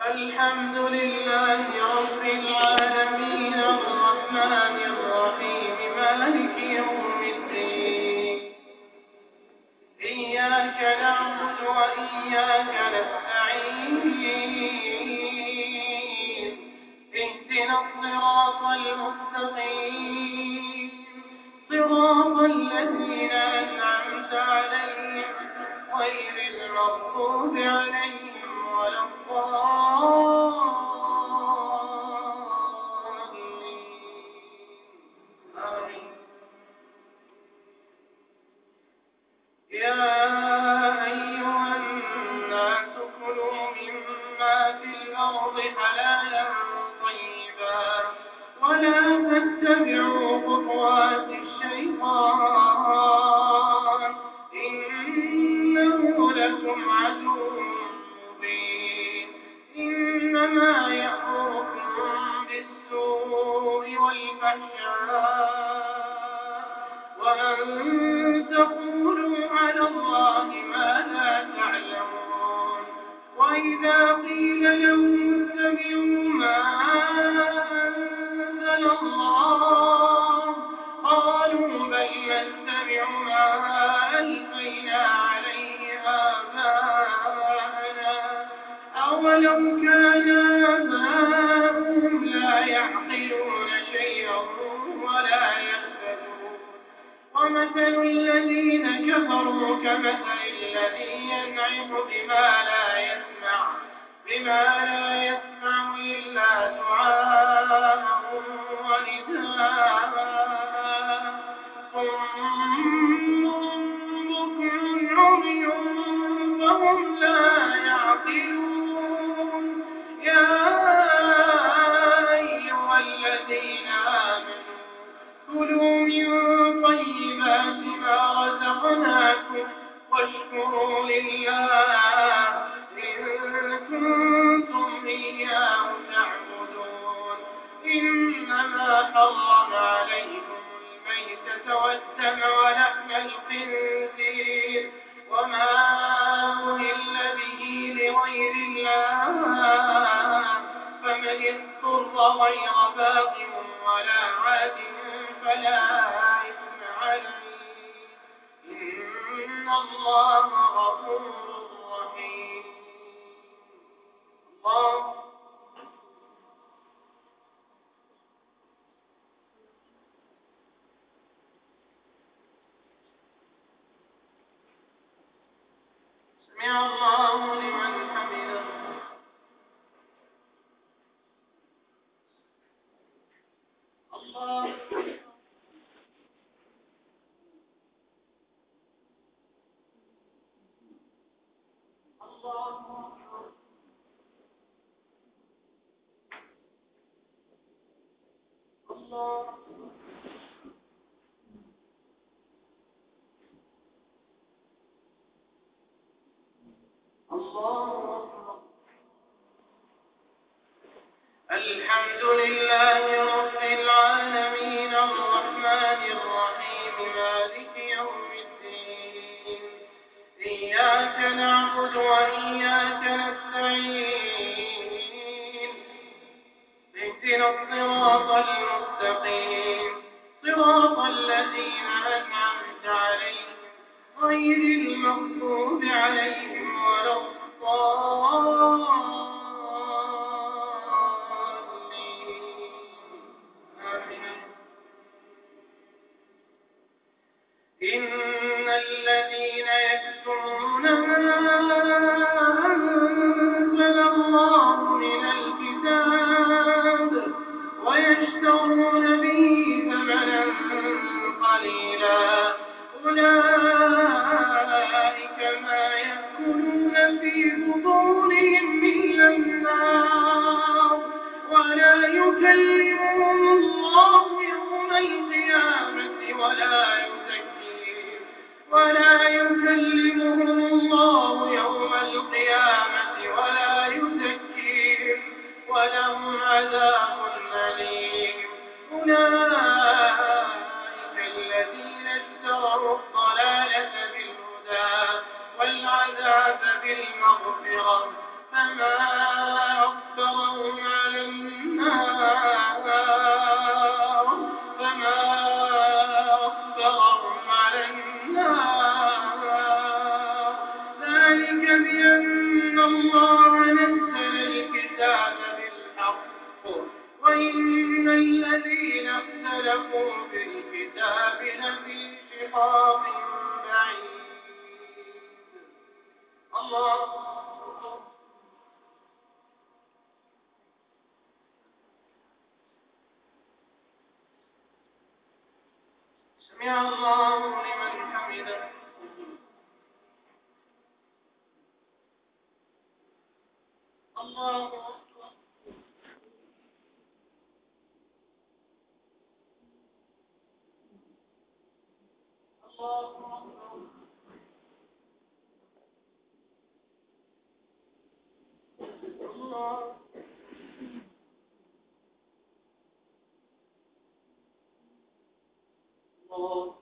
الحمد لله رب العالمين الرحمن الرحيم مالك يوم الدين إياك نعبد وإياك نستعين اهدنا الصراط المستقيم صراط الذين أنعمت عليهم غير المغضوب عليهم ولا الضالين آمين. يا أيها الناس كلوا مما في الأرض حلالا طيبا ولا تتبعوا خطوات الشيطان إنه لكم عدو مبين. إنما يأمركم بالسوء والفحشاء وأن تقولوا على الله ما لا تعلمون. وإذا قيل لهم اتبعوا ما أنزل الله قالوا بل نتبع ما ألفينا عليه آباءنا أولو كان آباؤهم لا يعقلون شيئا ولا يهتدون. ومثل الذين كفروا كمثل الذي ينعق بما لا يسمع إلا دعاء ونداء صم بكم عمي فهم لا يعقلون. يا أيها الذين آمنوا كلوا من طيبات ما رزقناكم واشكروا لله إن كنتم إياه تعبدون. إنما حرم عليكم الميتة والدم ولحم الخنزير وما أهل به لغير الله فمن اضطر غير باغ ولا عاد فلا إثم عليه إن الله غفور رحيم. الله سمع الله لمن حمده. الله الحمد لله رب العالمين الرحمن الرحيم مالك يوم الدين إياك نعبد وإياك نستعين اهدنا الصراط المستقيم صراط الذين أنعمت عليهم غير المغضوب عليهم ولا الضالين. إن الذين يكتمون ما أنزل الله من الكتاب ويشترون به ثمنا قليلا أولئك ما يأكلون في بطونهم إلا النار ولا يكلمهم الله يوم القيامة ولا يزكيهم ولهم عذاب أليم. أولئك الذين اشتروا الضلالة بالهدى والعذاب بالمغفرة فما الله نزل الكتاب بالحق وإن الذين اختلفوا في الكتاب لفي شقاق بعيد. الله سمع الله لمن حمده. الله أكبر. الله أكبر. الله الله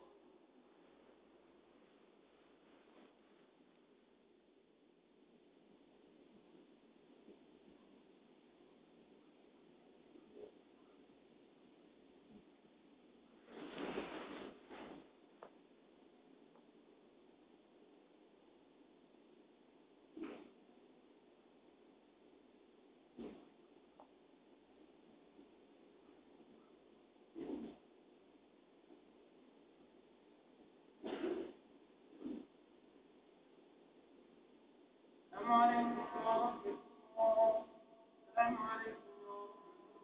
السلام عليكم ورحمة الله. السلام عليكم ورحمة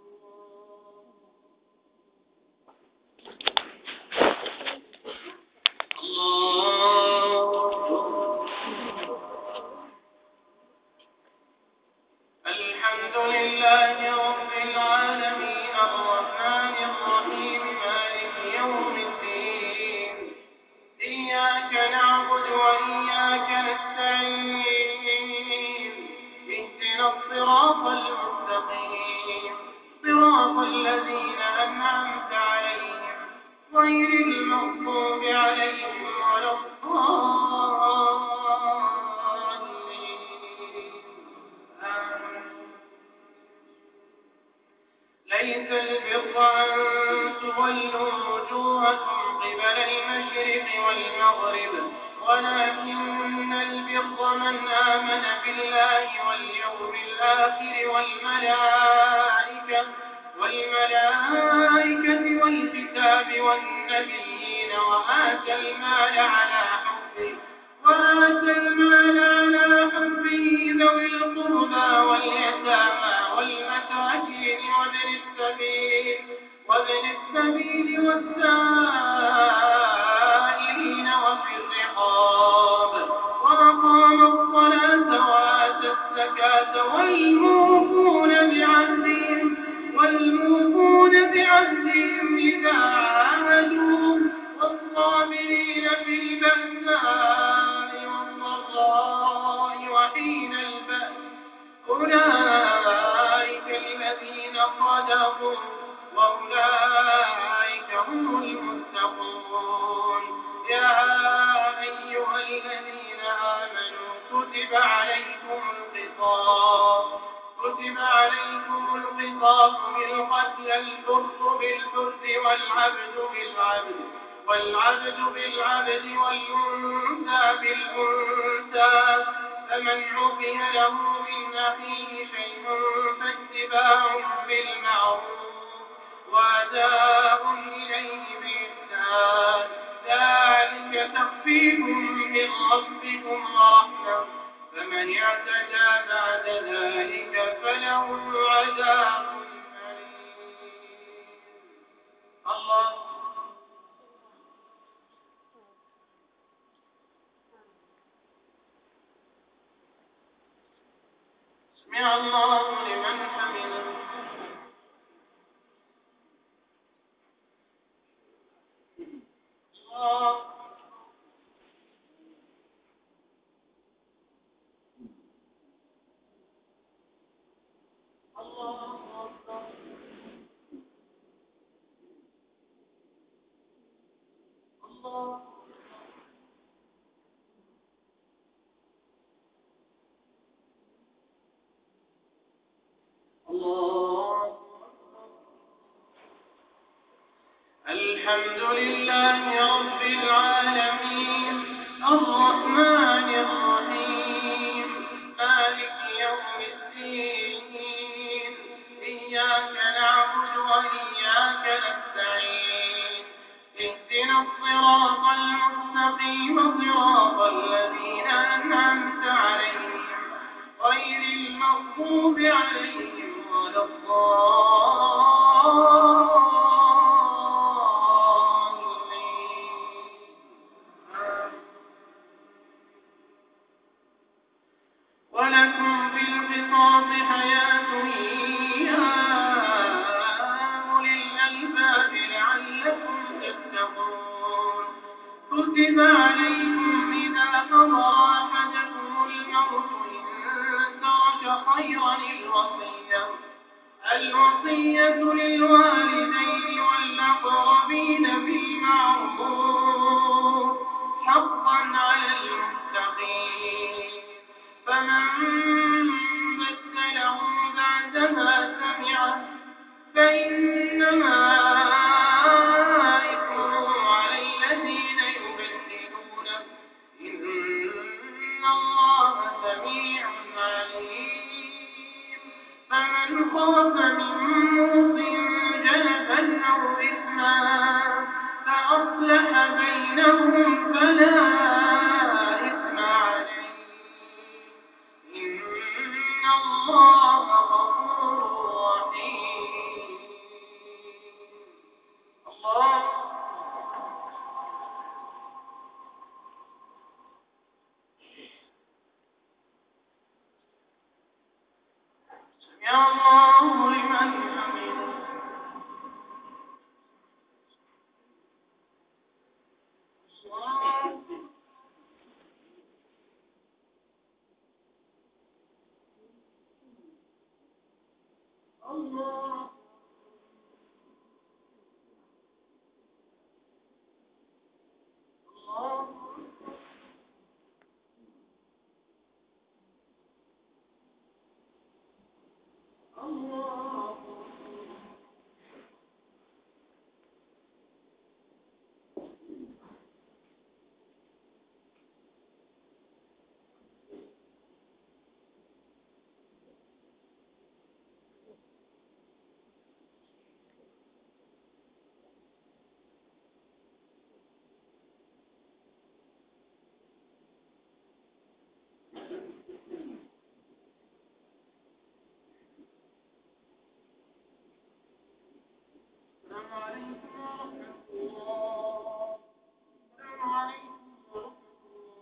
الله. الحمد لله رب العالمين الرحمن الرحيم مالك يوم الدين. إياك نعبد وإياك نستعين. اهدنا الصراط المستقيم صراط الذين أنعمت عليهم غير المغضوب عليهم ولا الضالين. ليس البر أن تولوا وجوهكم قبل المشرق والمغرب ولكن البر من آمن بالله واليوم الآخر والملائكة والكتاب والنبيين وآتى المال على حبه ذوي القربى واليتامى والمساكين وابن السبيل والسائلين وفي الرقاب وأقام الصلاة وآتى الزكاة والموفون بعهدهم إذا عاهدوا والصابرين في البأساء والضراء وحين البأس أولئك الذين صدقوا وأولئك هم المتقون. يا أيها الذين آمنوا كتب عليكم القصاص بالقتل الحر بالحر والعبد بالعبد والأنثى بالأنثى فمن عفي له من أخيه شيء فاتباع بالمعروف وأداء إليه بإحسان ذلك تخفيف من ربكم ورحمة فمن اعتدى بعد ذلك فله عذاب أليم. الله سمع الله لمن حمده. الله الله أكبر. الله الله. الحمد لله رب العالمين الرحمن الرحيم مالك المستقيم صراط الذين أنعمت عليهم غير المغضوب عليهم ولا الضالين. ولكم في القصاص حياة يا أولي الألباب لعلكم تتقون. كتب عليكم إذا حضر أحدكم الموت إن ترك خيرا الوصية للوالدين والأقربين بالمعروف حقا على المتقين. فمن بدله بعدما سمعه فإنما إثمه على الذين يبدلونه إن الله سميع عليم. فمن خاف من موص جنفا أو إثما فأصلح بينهم فلا إثم عليه إن الله غفور رحيم. الله سمع الله لمن حمده. الله السلام عليكم ورحمة الله. السلام عليكم ورحمة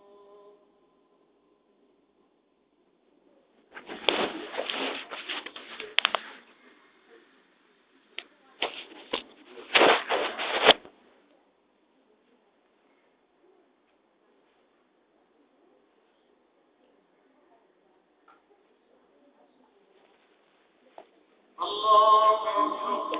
الله أكبر.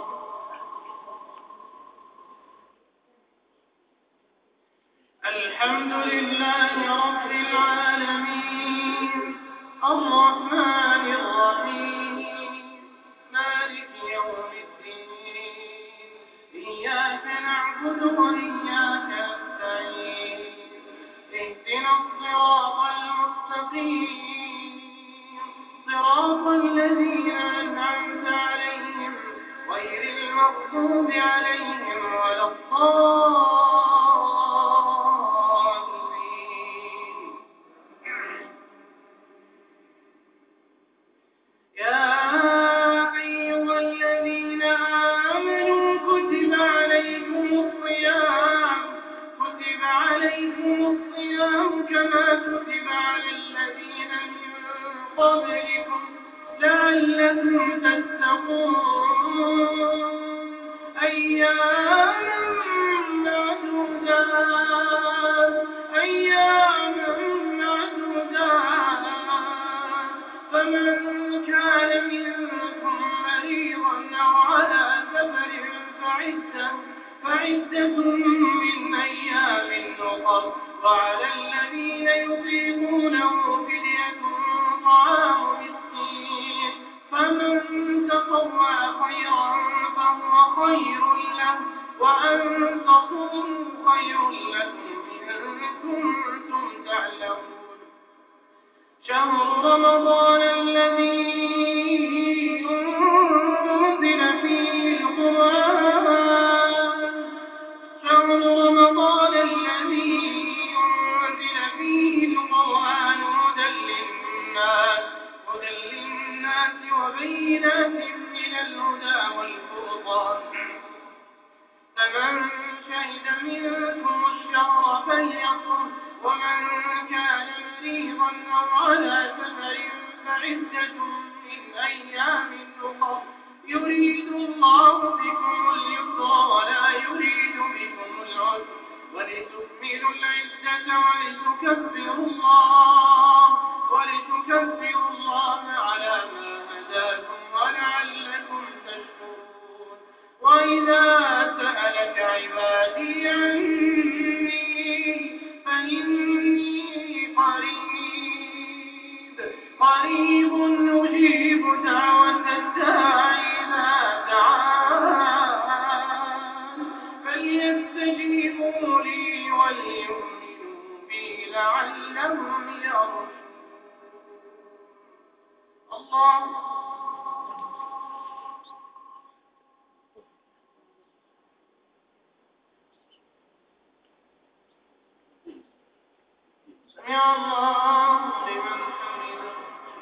الحمد لله رب العالمين الرحمن الرحيم مالك يوم الدين. إياك نعبد وإياك نستعين. اهدنا الصراط المستقيم صراط الذين أنعمت عليهم غير المغضوب عليهم ولا الضالين. يا أيها الذين آمنوا كتب عليكم الصيام كما كتب على الذين من قبلكم لعلكم تتقون. أياما معدودات فمن كان منكم مريضا أو على سفر فعدة من أيام أخر. وعلى الذين يطيقونه فدية طعام مسكين فمن تطوع خيرا فهو خير له وأن تصوموا خير لكم إن كنتم تعلمون. شهر رمضان الذي أنزل فيه القرآن ومن كان مريضا أو على سفر فعدة من أيام أخر يريد الله بكم اليسر ولا يريد بكم العسر ولتكملوا العدة ولتكبروا الله على ما هداكم ولعلكم تشكرون. وإذا سألك عبادي عني فإني قريب أجيب دعوة الداع إذا دعان فليستجيبوا لي وليؤمنوا بي لعلهم يرشدون. الله سمع الله لمن حمده.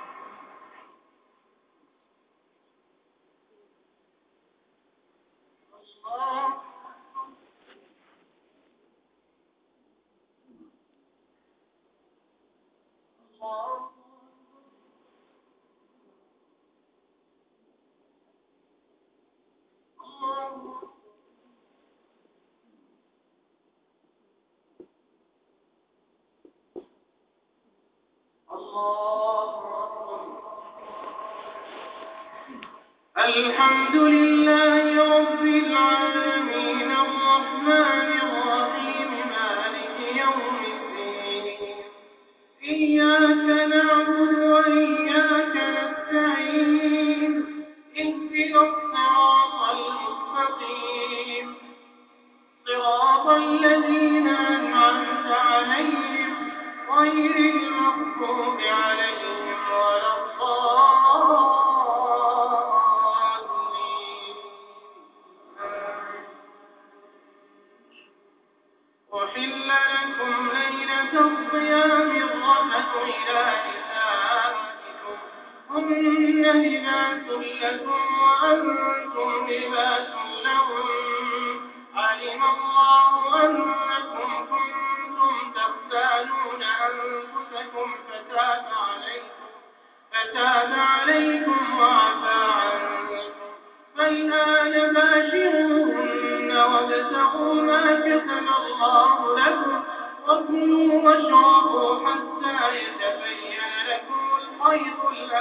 الحمد لله رب العالمين الرحمن الرحيم مالك يوم الدين إياك نعبد وإياك نستعين اهدنا الصراط المستقيم صراط الذين أنعمت عليهم غير المغضوب عليهم ولا الضالين. أحل لكم ليلة الصيام الرفث إلى نسائكم هن لباس لكم وأنتم لباس لهم علم الله أنكم كنتم تختانون أنفسكم فتاب عليكم وعفى عنكم فالآن باشروهن وابتغوا ما كتب الله لكم وكلوا واشربوا حتى يتبين لكم الخيط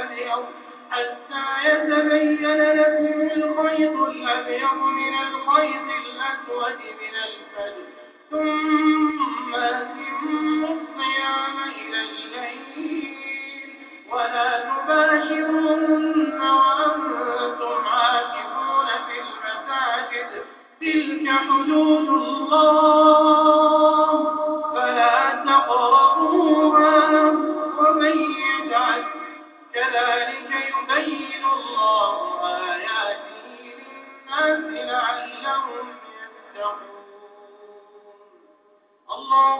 الأبيض من الخيط الأسود من الفجر ثم أتموا الصيام إلى الليل ولا تباشروهن وأنتم عاكفون في المساجد تلك حدود الله فلا تقربوها ومن يفعل كذلك يبين الله آياته للناس لعلهم يتقون. الله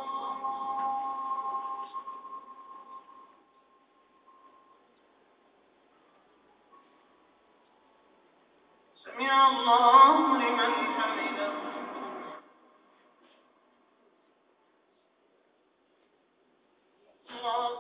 سمع الله لمن حمده. الله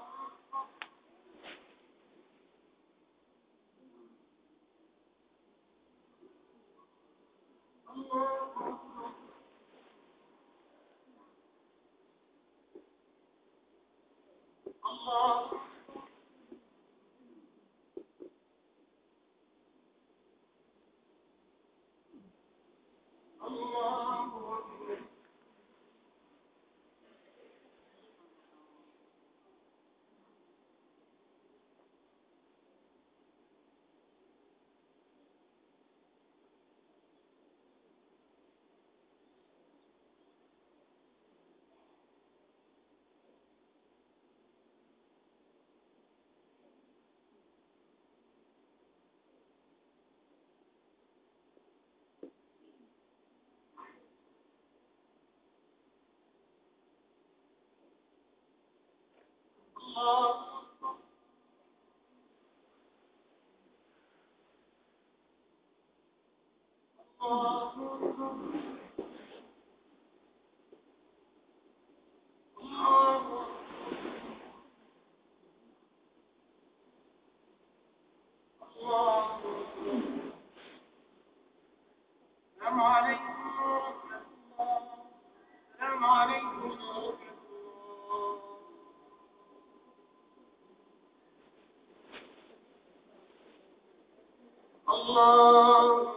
الله.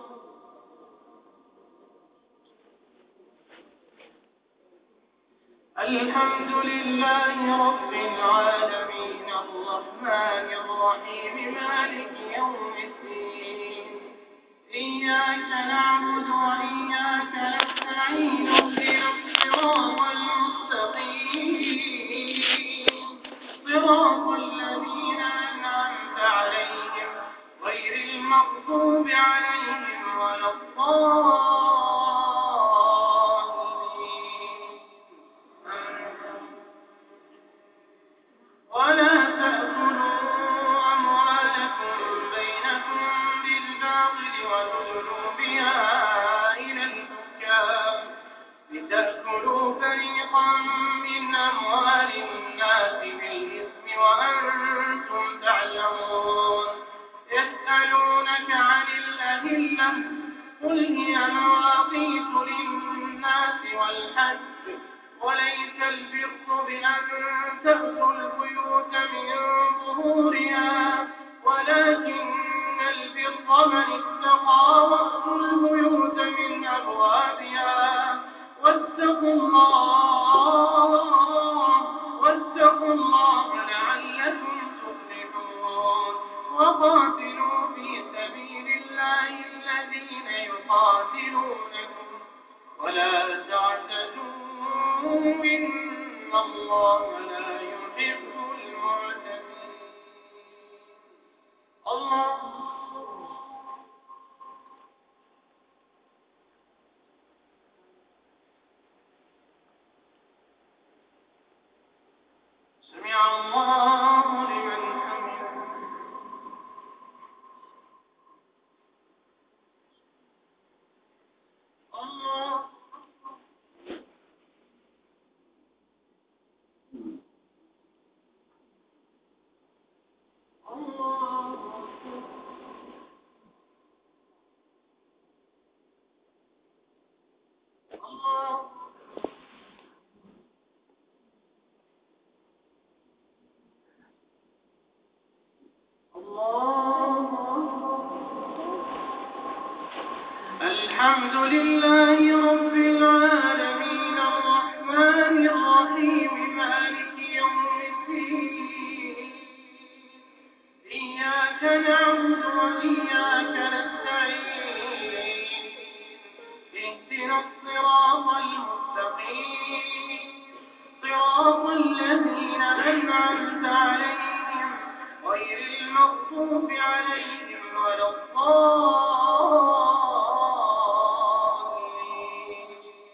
الحمد لله رب العالمين الرحمن الرحيم مالك يوم الدين إياك نعبد وإياك نستعين اهدنا الصراط المستقيم صراط الذين أنعمت عليهم غير المغضوب عليهم ولا الضالين. ولا تأكلوا أموالكم بينكم بالباطل وتدلوا بها إلى الحكام لتأكلوا فريقا من أموال الناس بالإثم وأنتم تعلمون. يسألونك عن الأهلة قل هي مواقيت للناس والحج وليس البر بأن تأتوا البيوت من ظهورها ولكن البر من اتقى وأتوا البيوت من أبوابها واتقوا الله لعلكم تفلحون. وقاتلوا في سبيل الله الذين يقاتلونكم ولا تعتدوا إن الله لا يحب المعتدين. الله. سمع الله لمن حمده. الله. الحمد لله رب العالمين الرحمن الرحيم مالك يوم الدين إياك نعبد وإياك نستعين اهدنا الصراط المستقيم صراط الذين أنعمت عليهم غير المغضوب عليهم ولا الضالين.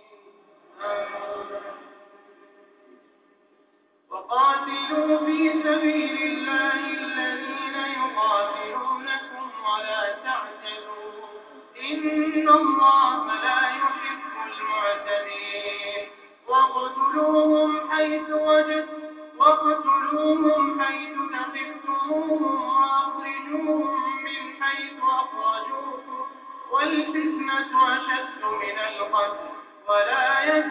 وقاتلوا في سبيل الله الذين يقاتلونكم ولا تعتدوا إن الله لا يحب المعتدين. واقتلوهم حيث ثقفتموهم وأخرجوهم من حيث أخرجوكم والفتنة أشد من القتل ولا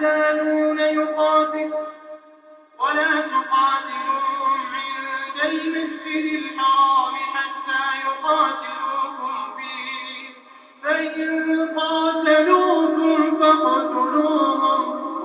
تقاتلوهم عند المسجد الحرام حتى يقاتلوكم فيه فإن قاتلوكم فاقتلوهم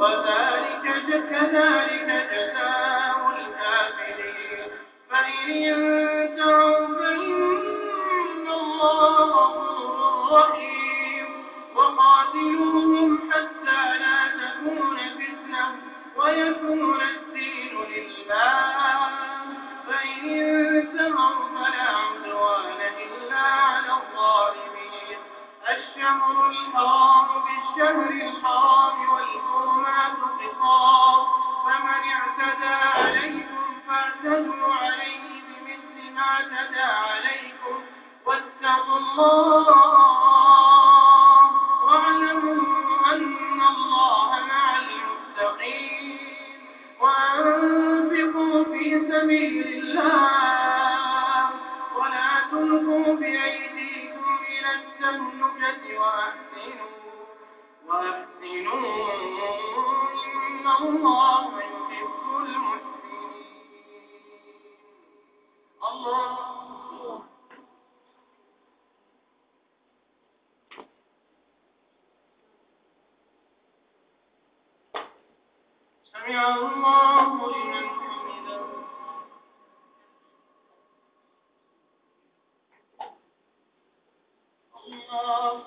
كذلك جزاء الكافرين. فإن ينتهوا فإن الله غفور رحيم. وقاتلوهم حتى لا تكون فتنة ويكون الدين لله فإن انتهوا فلا عدوان إلا على الظالمين. الشهر الحرام بالشهر الحرام والحرمات قصاص فمن اعتدى عليكم فاعتدوا عليه بمثل ما اعتدى عليكم واتقوا الله واعلموا أن الله مع المتقين. وأنفقوا في سبيل الله ولا تلقوا بأيديكم إلى التهلكة وأحسنوا إن الله يحب المحسنين. الله. سمع الله لمن حمده. الله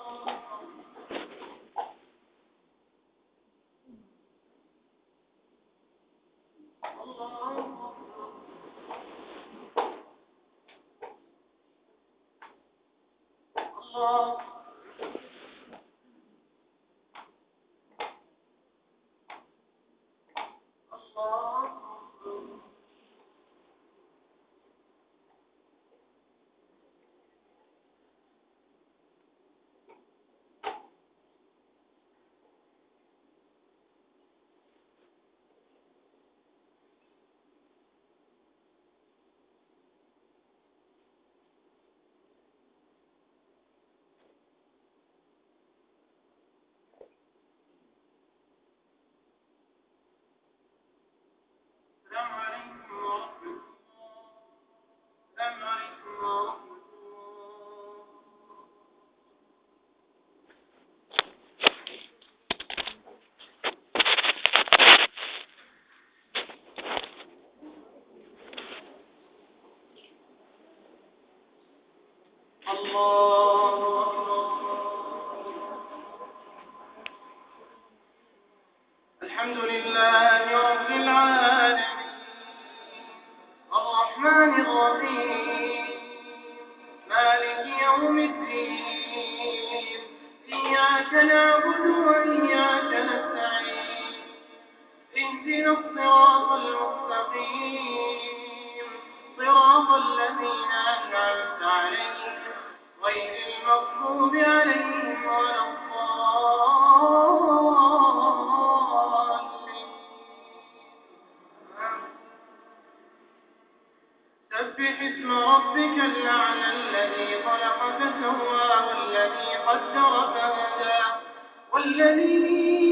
السلام عليكم ورحمة الله. السلام عليكم ورحمة الله أكبر. الحمد لله رب العالمين الرحمن الرحيم مالك يوم الدين إياك نعبد وإياك نستعين اهدنا الصراط المستقيم صراط الذين أنعمت عليهم غير المغضوب عليهم ولا الضالين. سبح اسم ربك الأعلى الذي خلق فسوى والذي قدر فهدى والذي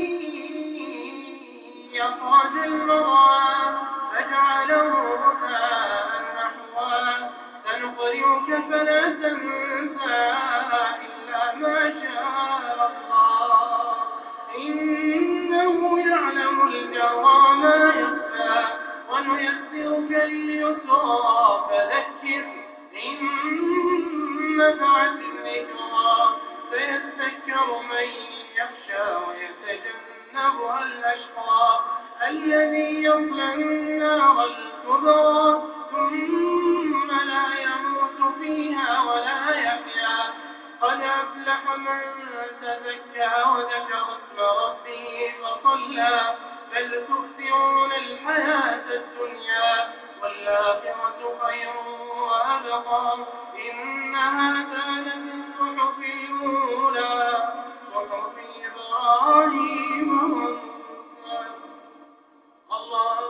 أخرج المرعى فجعله غثاء نحوا سنقرئك فلا تنسى إلا ما شاء الله إنه يعلم الجهر وما يخفى ونيسرك لليسرى فذكر إن نفعت الذكرى سيذكر من يخشى ويتجنبها الأشقى الذي يصلى النار الكبرى ثم لا يموت فيها ولا يحيا قد أفلح من تزكى وذكر اسم ربه فصلى بل تؤثرون الحياة الدنيا والآخرة خير وأبقى إن هذا لفي الصحف الأولى صحف إبراهيم وموسى. الله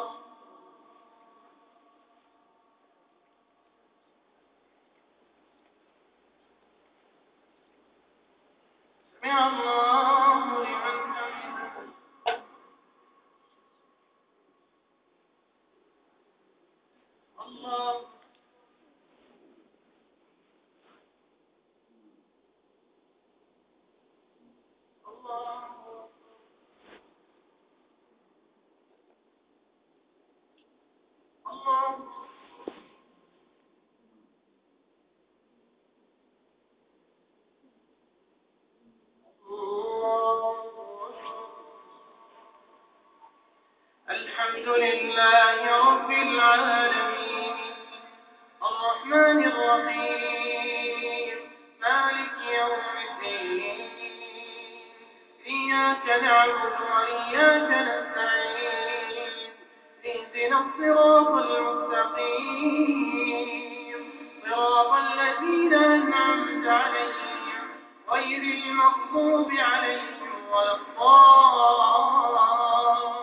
سمع الله لمن حمده. الله الله الله الحمد لله رب العالمين الرحمن الرحيم مالك يوم الدين إياك نعبد وإياك نستعين اهدنا الصراط المستقيم صراط الذين أنعمت عليهم غير المغضوب عليهم ولا الضالين.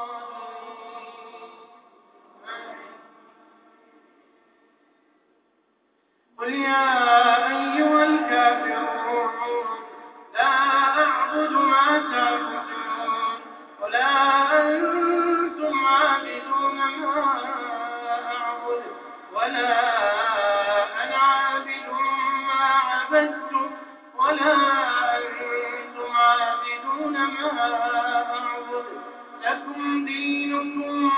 قل يا أيها الكافرون لا أعبد ما تعبدون ولا أنتم عابدون ما أعبد ولا أنا عابد ما عبدتم ولا أنتم عابدون ما أعبد لكم دينكم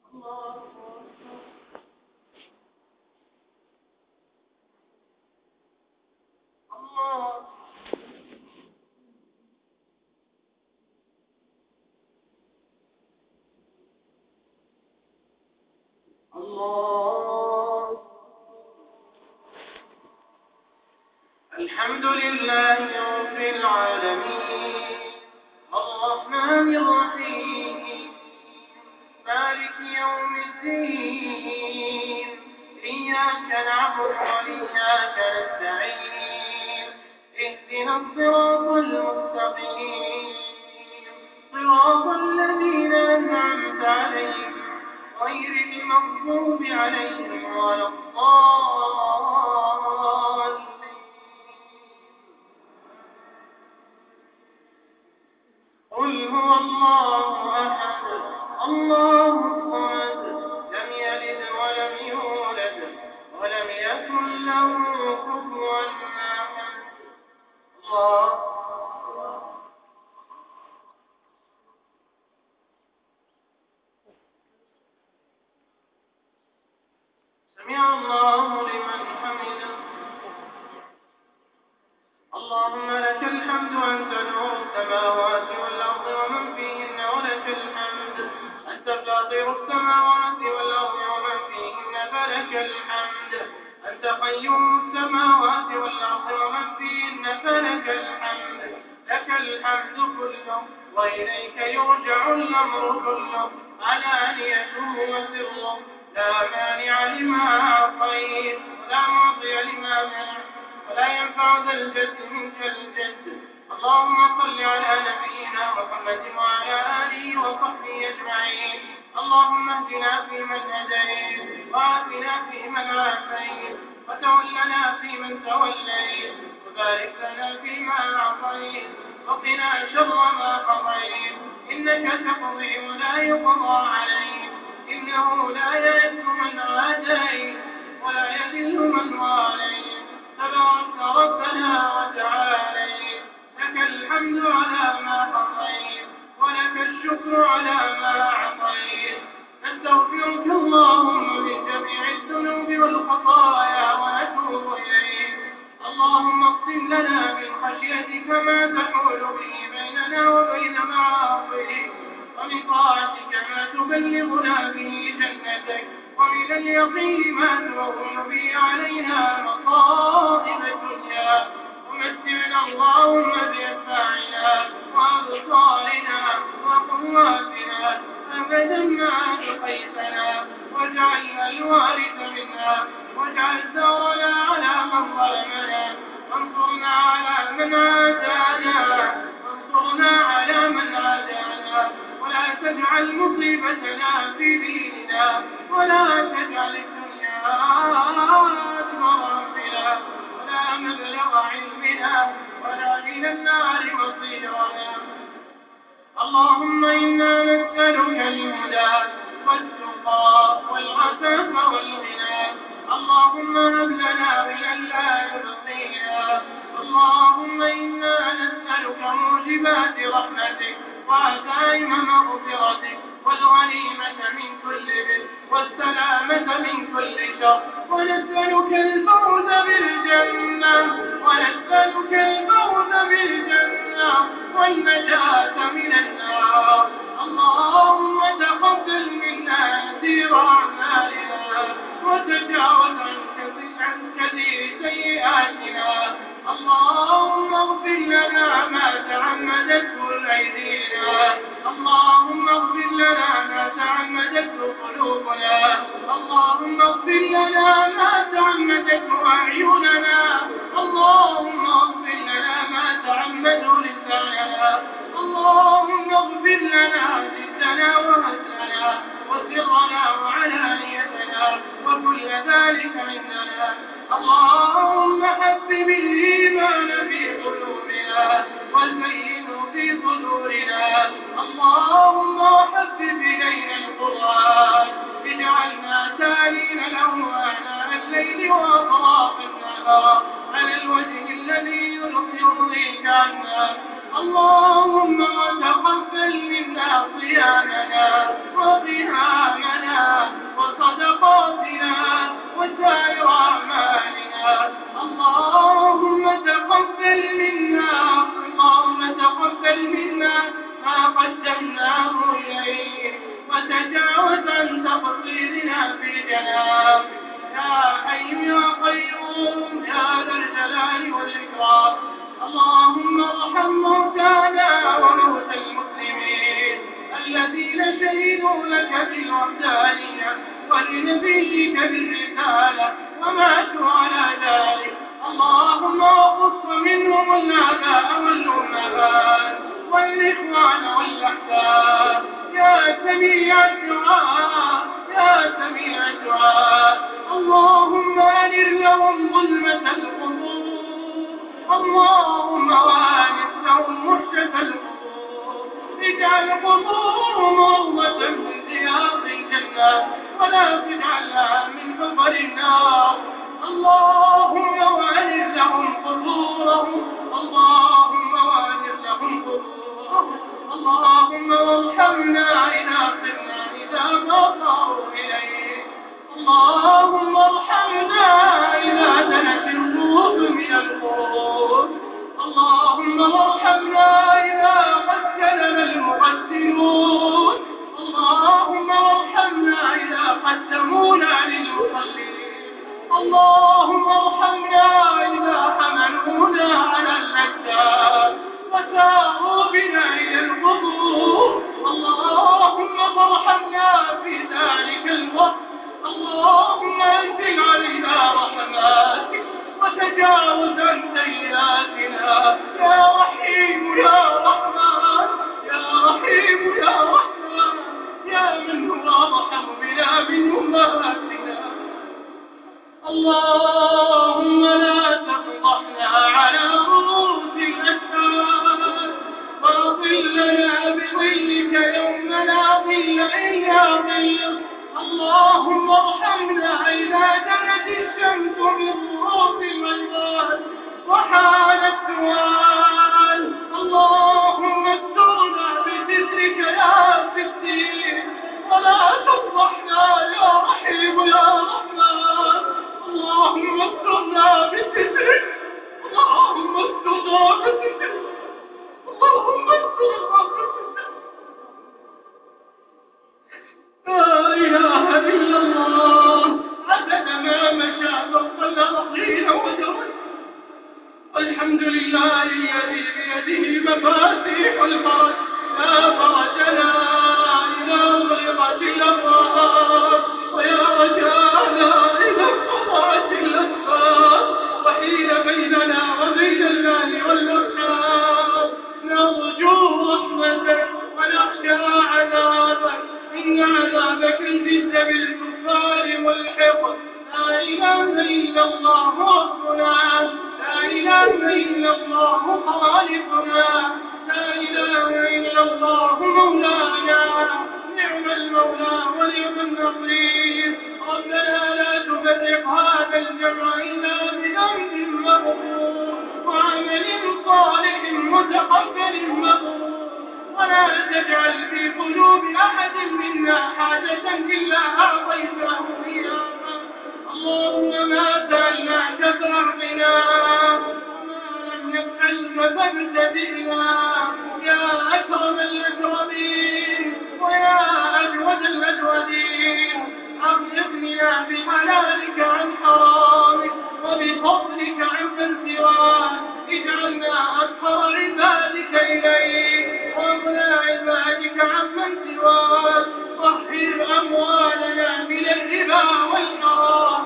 الله. الحمد لله رب العالمين الرحمن الرحيم مالك يوم الدين إياك نعبد وإياك نستعين اهدنا الصراط المستقيم صراط الذين أنعمت عليهم غير المغضوب عليهم ولا الضالين. قل هو الله أحد الله الصمد لم يلد ولم يولد ولم يكن له كفوا أحد. الله. سمع الله لمن حمده. اللهم لك الحمد أنت نور السماوات والأرض ومن فيهن ولك الحمد أنت فاطر السماوات والأرض ومن فيهن فلك الحمد أنت قيوم السماوات والأرض ومن فيهن فلك الحمد لك الحمد كله وإليك يرجع الأمر كله علانيته وسره لا مانع لما أعطيت ولا معطي لما منعت ولا ينفع ذا الجد منك الجد. اللهم صل على نبينا محمد وعلى آله وصحبه أجمعين. اللهم اهدنا فيمن هديت وعافنا فيمن عافيت وتولنا فيمن توليت وبارك لنا فيما أعطيت وقنا شر ما قضيت إنك تقضي ولا يقضى عليك إنه لا يعز من عاديت ولا يذل من واليت تبارك ربنا وتعاليت لك الحمد على ما قضيت ولك الشكر على ما أعطيت. نستغفرك اللهم من جميع الذنوب والخطايا ونتوب إليك. اللهم اقسم لنا من خشيتك ما تحول به بيننا وبين معاصيك ومن طاعتك ما تبلغنا به جنتك ومن اليقين ما تهون به علينا مصائب الدنيا ومتعنا اللهم بأسماعنا وأبصارنا وقواتنا أبدا ما أبقيتنا واجعلنا الوارث منا واجعل ثارنا على من ظلمنا وانصرنا على من عادانا ولا تجعل مصيبتنا في ديننا ولا تجعل الدنيا أكبر همنا ولا مبلغ علمنا ولا إلى النار مصيرنا. اللهم إنا نسألك الهدى والتقى والعفاف والغنى. اللهم هب لنا غنى لا يبقينا. اللهم إنا نسألك موجبات رحمتك وعزائم مغفرتك والغنيمة من كل بر والسلامة من كل شر ونسألك الفوز بالجنة والنجاة من النار. اللهم تقبل منا يسير أعمالنا وتجاوز عن كثير سيئاتنا. اللهم اغفر لنا ما تعمدته أيدينا. اللهم اغفر لنا ما تعمدته قلوبنا. اللهم اغفر لنا ما تعمدته أعيننا. اللهم اغفر لنا ما تعمده لساننا. اللهم اغفر لنا جدنا وهزنا وسرنا وعلانيتنا وكل ذلك عندنا. اللهم حبب الإيمان في قلوبنا وزينه في صدورنا. اللهم حبب إلينا القرآن اجعلنا تالين له آناء الليل وأطراف النهار على الوجه الذي يرضيك عنا. اللهم وتقبل منا صيامنا وقيامنا لنبيك بالرسالة وماتوا على ذلك. اللهم وقص منهم الآباء والأمهات والإخوان والأحباب يا سميع الدعاء يا سميع الدعاء. اللهم أنر لهم ظلمة القبور، اللهم وانس لهم وحشة القبور، اجعل قبورهم روضة من رياض الجنة ولا تجعلها من حفر النار. اللهم وانس لهم قبورهم، اللهم وانس لهم قبورهم. اللهم وارحمنا إذا صرنا إذا ما صاروا إليه. اللهم ارحمنا إذا دنت الروح من القبور. اللهم ارحمنا إذا قتلنا المقتلون. اللهم ارحمنا إذا قدمونا للمصلين. اللهم ارحمنا إذا حملونا على الأجساد وساروا بنا إلى القبور. اللهم فارحمنا في ذلك الوقت. اللهم انزل علينا رحماتك وتجاوز عن سيئاتنا يا رحيم يا رحمن يا رحيم يا رحمن يا من هو أرحم بنا من أمهاتنا. اللهم لا تفضحنا على رؤوس الأشهاد وأظلنا بظلك يوم لا ظل إلا ظلك. اللهم ارحمنا إذا دنت الشمس من غروب المشرق وحال السوال. اللهم استرنا بسترك يا ستير ولا تفضحنا يا رحيم يا رحمن. اللهم استرنا بسترك، اللهم استرنا بسترك، اللهم استرنا بسترك. لا إله إلا الله عدد ما مشى فوق الأرضين ودرس. الحمد لله الذي بيده مفاتيح الفرج لا فرج لنا إذا أغلقت الأبواب ويا رجاءنا إذا انقطعت الأسباب وحيل بيننا وبين المال والأرشاد. نرجو رحمتك ونخشى عذابك إن عذابك الجد بالكفار والحقد. لا إله إلا الله ربنا، لا إله إلا الله خالقنا، لا إله إلا الله مولانا، نعم المولى ونعم النصير. ربنا لا تفرق هذا الجمع إلا بذنب مغفور وعمل صالح متقبل مبرور، ولا تجعل في قلوب أحد منا حاجة إلا أعطيته إياها. اللهم ما سألناك فأعطنا وما لم نسألك فابتدئنا يا أكرم الأكرمين ويا أجود الأجودين. أغننا بحلالك عن حرامك وبفضلك عمن سواك. اجعلنا أكثر عبادك إليك وأغنى عبادك عمن سواك. طهر أموالنا من الربا والحرام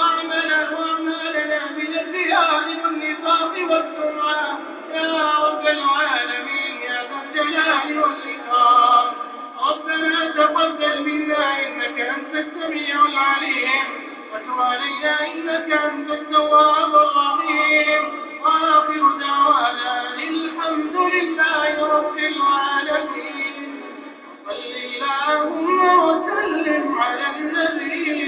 وأعمالنا من الرياء والنفاق والسمعة يا رب العالمين يا ذا الجلال والإكرام. ربنا تقبل منا إنك أنت السميع العليم وتب علينا إنك أنت التواب الرحيم. وآخر دعوانا الحمد لله رب العالمين. صل اللهم وسلم على النبي